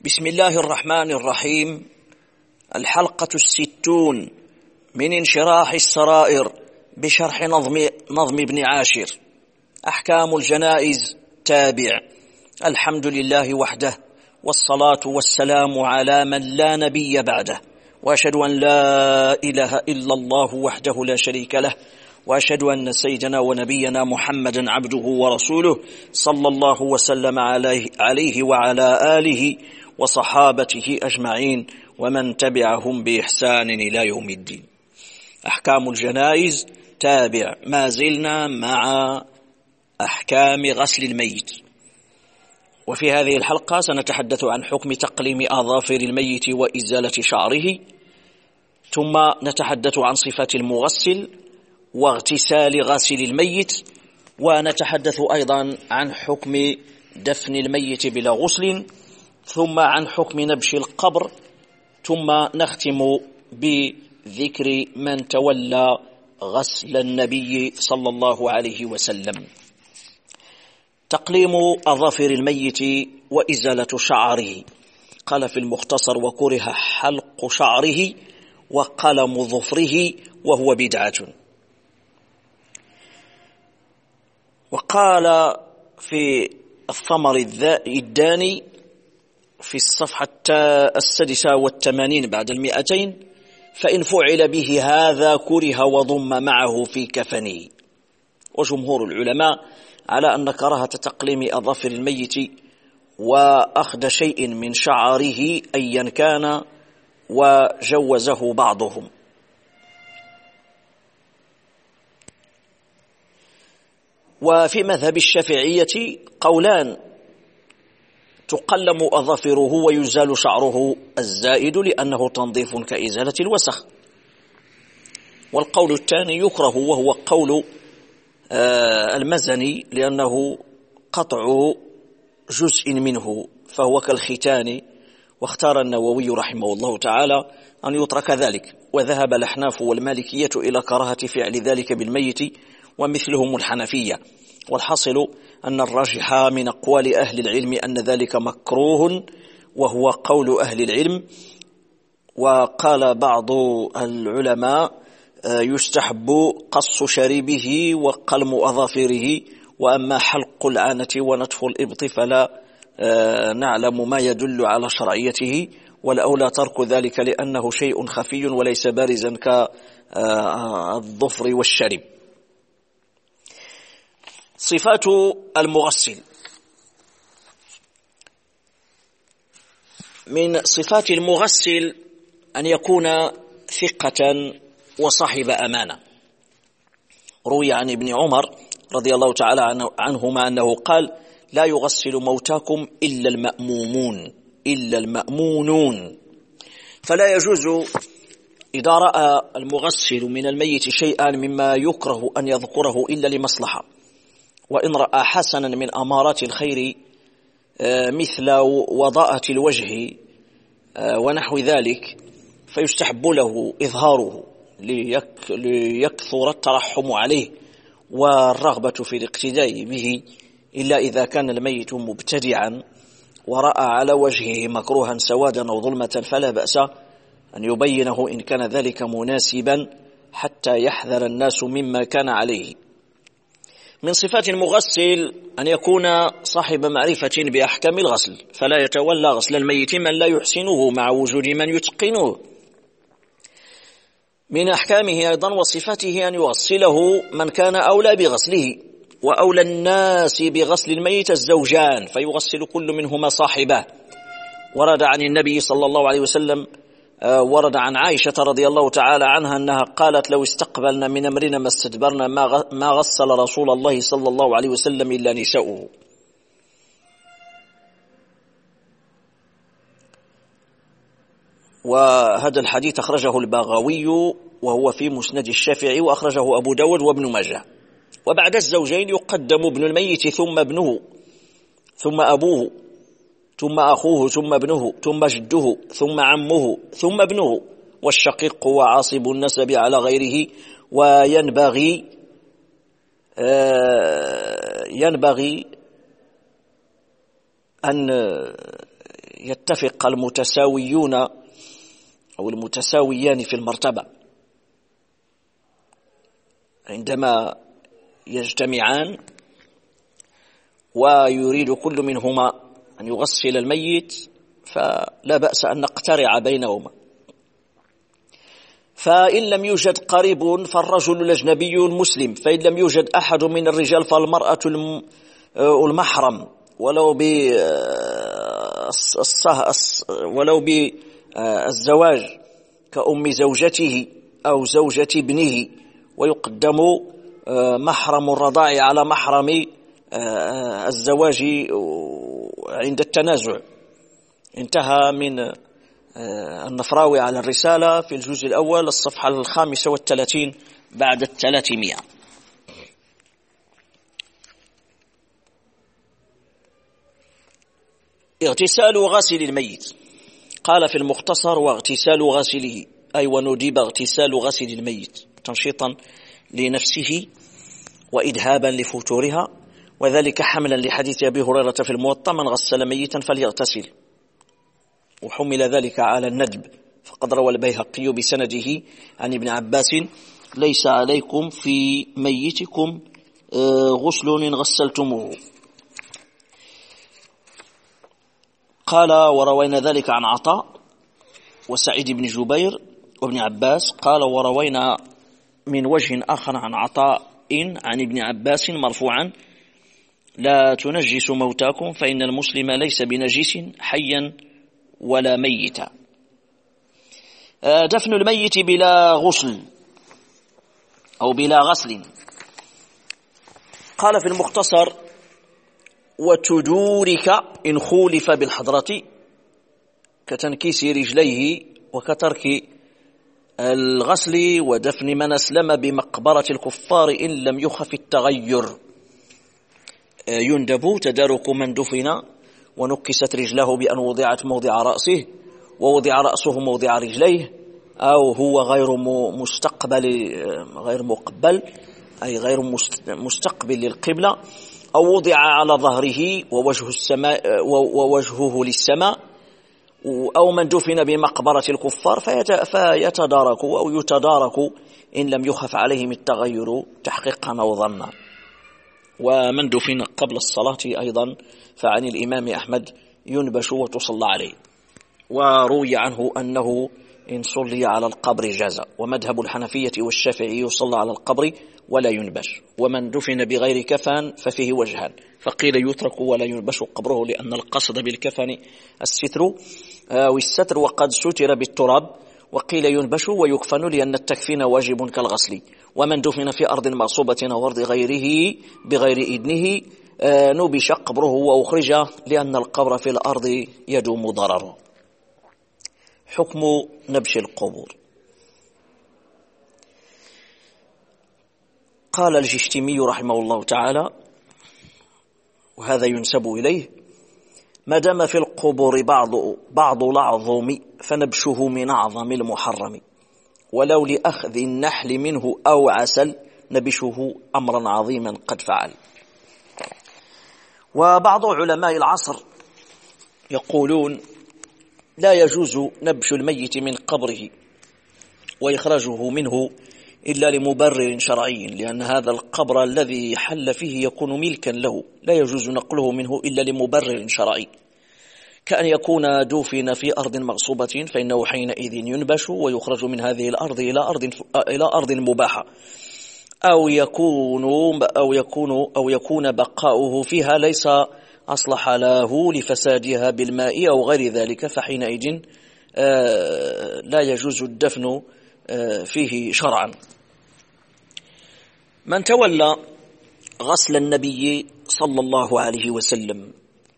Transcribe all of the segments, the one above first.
بسم الله الرحمن الرحيم. الحلقة 60 من انشراح السرائر بشرح نظم ابن عاشر. أحكام الجنائز تابع. الحمد لله وحده، والصلاة والسلام على من لا نبي بعده، وأشهد أن لا إله إلا الله وحده لا شريك له، وأشهد أن سيدنا ونبينا محمدا عبده ورسوله صلى الله وسلم عليه وعلى آله وصحابته أجمعين ومن تبعهم بإحسان إلى يوم الدين. أحكام الجنائز تابع. ما زلنا مع أحكام غسل الميت، وفي هذه الحلقة سنتحدث عن حكم تقليم أظافر الميت وإزالة شعره، ثم نتحدث عن صفات المغسل واغتسال غاسل الميت، ونتحدث أيضا عن حكم دفن الميت بلا غسل، ثم عن حكم نبش القبر، ثم نختم بذكر من تولى غسل النبي صلى الله عليه وسلم. تقليم أظافر الميت وإزالة شعره. قال في المختصر: وكره حلق شعره وقلم ظفره وهو بدعة. وقال في الثمر الداني في الصفحة 86 بعد 200: فإن فعل به هذا كره وضم معه في كفنه. وجمهور العلماء على أن كراهة تقليم أظافر الميت وأخذ شيء من شعره أيا كان، وجوزه بعضهم. وفي مذهب الشافعية قولان: تقلم أظافره ويزال شعره الزائد لأنه تنظيف كإزالة الوسخ. والقول الثاني يكره، وهو قول المزني، لأنه قطع جزء منه فهو كالختان. واختار النووي رحمه الله تعالى أن يترك ذلك، وذهب الأحناف والمالكية إلى كراهة فعل ذلك بالميت ومثلهم الحنفية. والحاصل أن الراجح من أقوال أهل العلم أن ذلك مكروه، وهو قول أهل العلم. وقال بعض العلماء: يستحب قص شريبه وقلم أظافره، وأما حلق العانة ونتف الإبط فلا نعلم ما يدل على شرعيته، والأولى ترك ذلك لأنه شيء خفي وليس بارزا كالظفر والشرب. صفات المغسل. من صفات المغسل أن يكون ثقة وصاحب أمانة. روي عن ابن عمر رضي الله تعالى عنهما أنه قال: لا يغسل موتاكم إلا المأمونون. فلا يجوز إذا رأى المغسل من الميت شيئا مما يكره أن يذكره إلا لمصلحة. وإن رأى حسنا من أمارات الخير مثل وضاءة الوجه ونحو ذلك فيستحب له إظهاره ليكثر الترحم عليه والرغبة في الاقتداء به، إلا إذا كان الميت مبتدعا ورأى على وجهه مكروها سوادا أو ظلمة فلا بأس أن يبينه إن كان ذلك مناسبا حتى يحذر الناس مما كان عليه. من صفات المغسل أن يكون صاحب معرفة بأحكام الغسل، فلا يتولى غسل الميت من لا يحسنه مع وجود من يتقنه. من أحكامه أيضا وصفاته أن يغسله من كان أولى بغسله، وأولى الناس بغسل الميت الزوجان، فيغسل كل منهما صاحبه. ورد عن النبي صلى الله عليه وسلم، ورد عن عائشة رضي الله تعالى عنها أنها قالت: لو استقبلنا من أمرنا ما استدبرنا ما غسل رسول الله صلى الله عليه وسلم إلا نساؤه. وهذا الحديث أخرجه البغوي وهو في مسند الشافعي، وأخرجه أبو داود وابن ماجه. وبعد الزوجين يقدم ابن الميت ثم ابنه ثم أبوه ثم أخوه ثم ابنه ثم جده ثم عمه ثم ابنه، والشقيق وعاصب النسب على غيره. وينبغي أن يتفق المتساويون أو المتساويان في المرتبة عندما يجتمعان ويريد كل منهما أن يغسل الميت، فلا بأس أن نقترع بينهما. فإن لم يوجد قريب فالرجل الأجنبي المسلم، فإن لم يوجد أحد من الرجال فالمرأة المحرم ولو بالزواج كأم زوجته أو زوجة ابنه، ويقدم محرم الرضاع على محرم الزواج عند التنازع. انتهى من النفراوي على الرسالة في الجزء الأول الصفحة 35 بعد 300. اغتسال غاسل الميت. قال في المختصر: واغتسال غاسله، أي وندب اغتسال غاسل الميت تنشيطا لنفسه وإذهابا لفتورها، وذلك حملا لحديث أبي هريرة في الموطأ: من غسل ميتا فليغتسل، وحمل ذلك على الندب. فقد روى البيهقي بسنده عن ابن عباس: ليس عليكم في ميتكم غسل إن غسلتموه. قال: وروينا ذلك عن عطاء وسعيد بن جبير وابن عباس. قال: وروينا من وجه آخر عن عطاء عن ابن عباس مرفوعا: لا تنجسوا موتاكم فإن المسلم ليس بنجس حيا ولا ميتا. دفن الميت بلا غسل أو بلا غسل. قال في المختصر: وتدورك إن خولف بالحضرة، كتنكيس رجليه وكترك الغسل ودفن من أسلم بمقبرة الكفار إن لم يخف التغير. يندب تدارك من دفن ونكست رجله بأن وضعت موضع رأسه ووضع رأسه موضع رجليه، أو هو غير مقبل أي غير مستقبل للقبلة، أو وضع على ظهره ووجهه للسماء، أو من دفن بمقبرة الكفار فيتدارك أو يتدارك إن لم يخف عليهم التغير تحقيقا أو ظنا. ومن دفن قبل الصلاة أيضا فعن الإمام أحمد ينبش وتصلى عليه، وروي عنه أنه إن صلي على القبر جاز. ومذهب الحنفية والشافعي يصلى على القبر ولا ينبش. ومن دفن بغير كفن ففيه وجهان: فقيل يترك ولا ينبش قبره لأن القصد بالكفن الستر والستر وقد ستر بالتراب، وقيل ينبش ويكفن لأن التكفين واجب كالغسل. ومن دفن في أرض مغصوبة أو أرض غيره بغير إذنه نبش قبره وأخرج لأن القبر في الأرض يدوم ضرره. حكم نبش القبور. قال الجشتمي رحمه الله تعالى، وهذا ينسب إليه: ما دام في القبور بعض العظم فنبشه من أعظم المحرم، ولو لأخذ النحل منه أو عسل نبشه أمرا عظيما قد فعل. وبعض علماء العصر يقولون: لا يجوز نبش الميت من قبره وإخراجه منه إلا لمبرر شرعي، لأن هذا القبر الذي حل فيه يكون ملكا له، لا يجوز نقله منه إلا لمبرر شرعي، كأن يكون دفن في أرض مغصوبة فإنه حينئذ ينبش ويخرج من هذه الأرض إلى أرض مباحة، أو يكون بقاؤه فيها ليس أصلح له لفسادها بالماء أو غير ذلك، فحينئذ لا يجوز الدفن فيه شرعا. من تولى غسل النبي صلى الله عليه وسلم،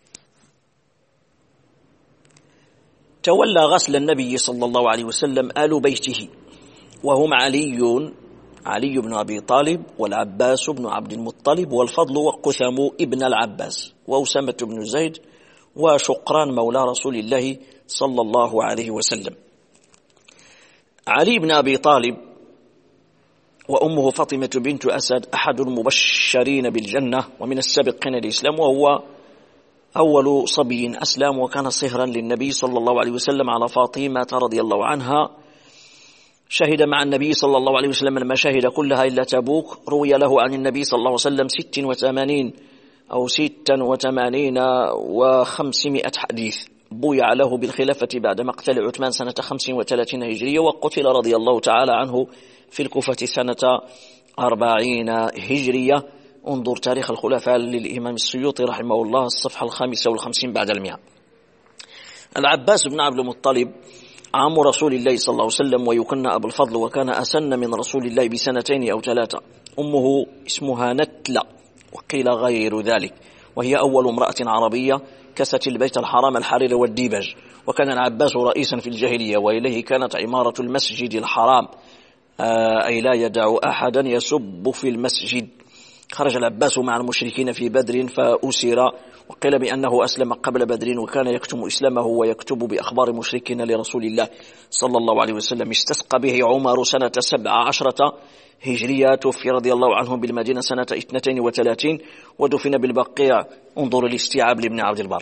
تولى غسل النبي صلى الله عليه وسلم آل بيته، وهم علي بن أبي طالب والعباس بن عبد المطلب والفضل وقثم ابن العباس وأسامة بن زيد وشقران مولى رسول الله صلى الله عليه وسلم. علي بن أبي طالب وأمه فاطمة بنت أسد أحد المبشرين بالجنة ومن السابقين الإسلام، وهو أول صبي أسلم وكان صهرا للنبي صلى الله عليه وسلم على فاطمة رضي الله عنها. شهد مع النبي صلى الله عليه وسلم المشاهد كلها إلا تبوك. روي له عن النبي صلى الله عليه وسلم 86 أو 86 و500 حديث. بويع له بالخلافة بعد مقتل عثمان سنة 35 هجرية، وقتل رضي الله تعالى عنه في الكوفة سنة 40 هجرية. انظر تاريخ الخلفاء للإمام السيوطي رحمه الله الصفحة 55 بعد 100. العباس بن عبد المطلب عم رسول الله صلى الله عليه وسلم ويكنى أبو الفضل، وكان أسن من رسول الله ب2 أو 3. أمه اسمها نتلة وقيل غير ذلك، وهي أول امرأة عربية كست البيت الحرام الحرير والديباج. وكان العباس رئيسا في الجاهلية، وإليه كانت عمارة المسجد الحرام، أي لا يدع أحدا يسب في المسجد. خرج العباس مع المشركين في بدر فأسر، وقيل بأنه أسلم قبل بدر، وكان يكتم إسلامه ويكتب بأخبار مشركين لرسول الله صلى الله عليه وسلم. استسقى به عمر سنة 17 هجرية، توفي رضي الله عنه بالمدينة سنة 32 ودفن بالبقيع. انظر الاستيعاب لابن عبد البر.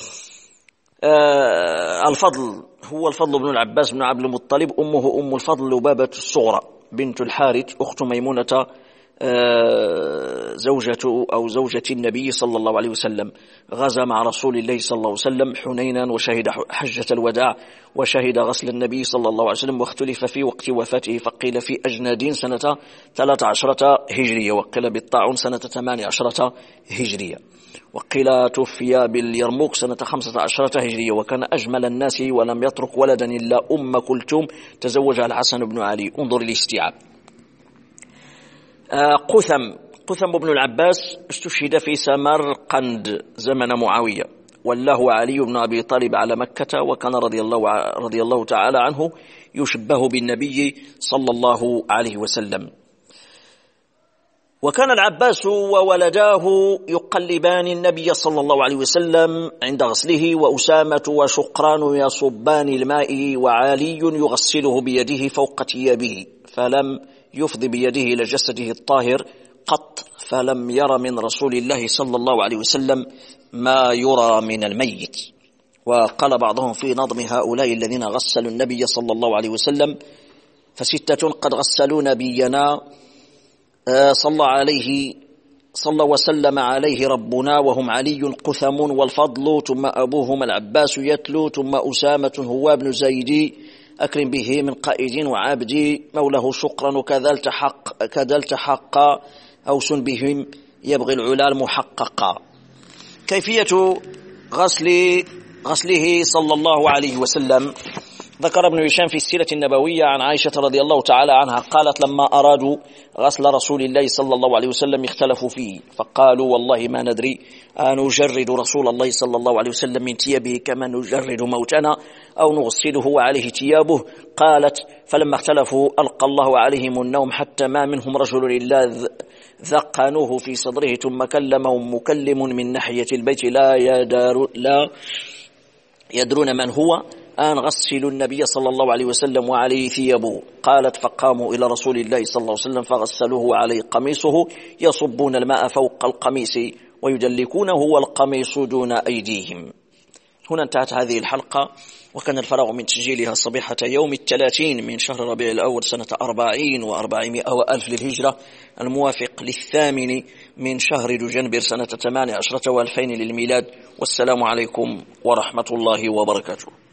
الفضل هو الفضل بن العباس بن عبد المطلب. أمه أم الفضل لبابة الصغرى بنت الحارث أخت ميمونة زوجة النبي صلى الله عليه وسلم. غزا مع رسول الله صلى الله عليه وسلم حنينا، وشهد حجة الوداع، وشهد غسل النبي صلى الله عليه وسلم، واختلف في وقت وفاته، فقيل في أجنادين سنة 13 هجرية، وقيل بالطاعون سنة 18 هجرية، وقيل توفي باليرموك سنة 15 هجرية. وكان أجمل الناس ولم يترك ولدا إلا أم كلثوم تزوجها الحسن بن علي. انظر الاستيعاب. قثم بن العباس استشهد في سمرقند زمن معاوية، والله علي بن أبي طالب على مكة، وكان رضي الله تعالى عنه يشبه بالنبي صلى الله عليه وسلم. وكان العباس وولداه يقلبان النبي صلى الله عليه وسلم عند غسله، وأسامة وشقران يصبان الماء، وعلي يغسله بيده فوق ثيابه، فلم يفضي بيده إلى جسده الطاهر قط، فلم ير من رسول الله صلى الله عليه وسلم ما يرى من الميت. وقال بعضهم في نظم هؤلاء الذين غسلوا النبي صلى الله عليه وسلم: ف6 قد غسلوا نبينا صلى وسلم عليه ربنا، وهم علي قثم والفضل، ثم أبوهما العباس يتلو، ثم أسامة هو ابن زيد، أكرم به من قائد وعابد، موله شقرا، كذا التحق أوس بهم يبغي العلا المحققا. كيفية غسله صلى الله عليه وسلم. ذكر ابن هشام في السيرة النبوية عن عائشة رضي الله تعالى عنها قالت: لما أرادوا غسل رسول الله صلى الله عليه وسلم اختلفوا فيه، فقالوا: والله ما ندري أنجرد رسول الله صلى الله عليه وسلم من ثيابه كما نجرد موتنا، أو نغسله وعليه ثيابه. قالت: فلما اختلفوا ألقى الله عليهم النوم، حتى ما منهم رجل إلا ذقنوه في صدره، ثم كلمهم مكلم من ناحية البيت لا يدرون من هو، أن غسلوا النبي صلى الله عليه وسلم وعليه ثيابه. قالت: فقاموا إلى رسول الله صلى الله عليه وسلم فغسلوه وعليه قميصه، يصبون الماء فوق القميص ويدلكونه والقميص دون أيديهم. هنا انتهت هذه الحلقة، وكان الفراغ من تسجيلها صبيحة يوم 30 من شهر ربيع الأول سنة 40 و400 وألف للهجرة، الموافق 8 من شهر دجنبر سنة 18 و2000 للميلاد. والسلام عليكم ورحمة الله وبركاته.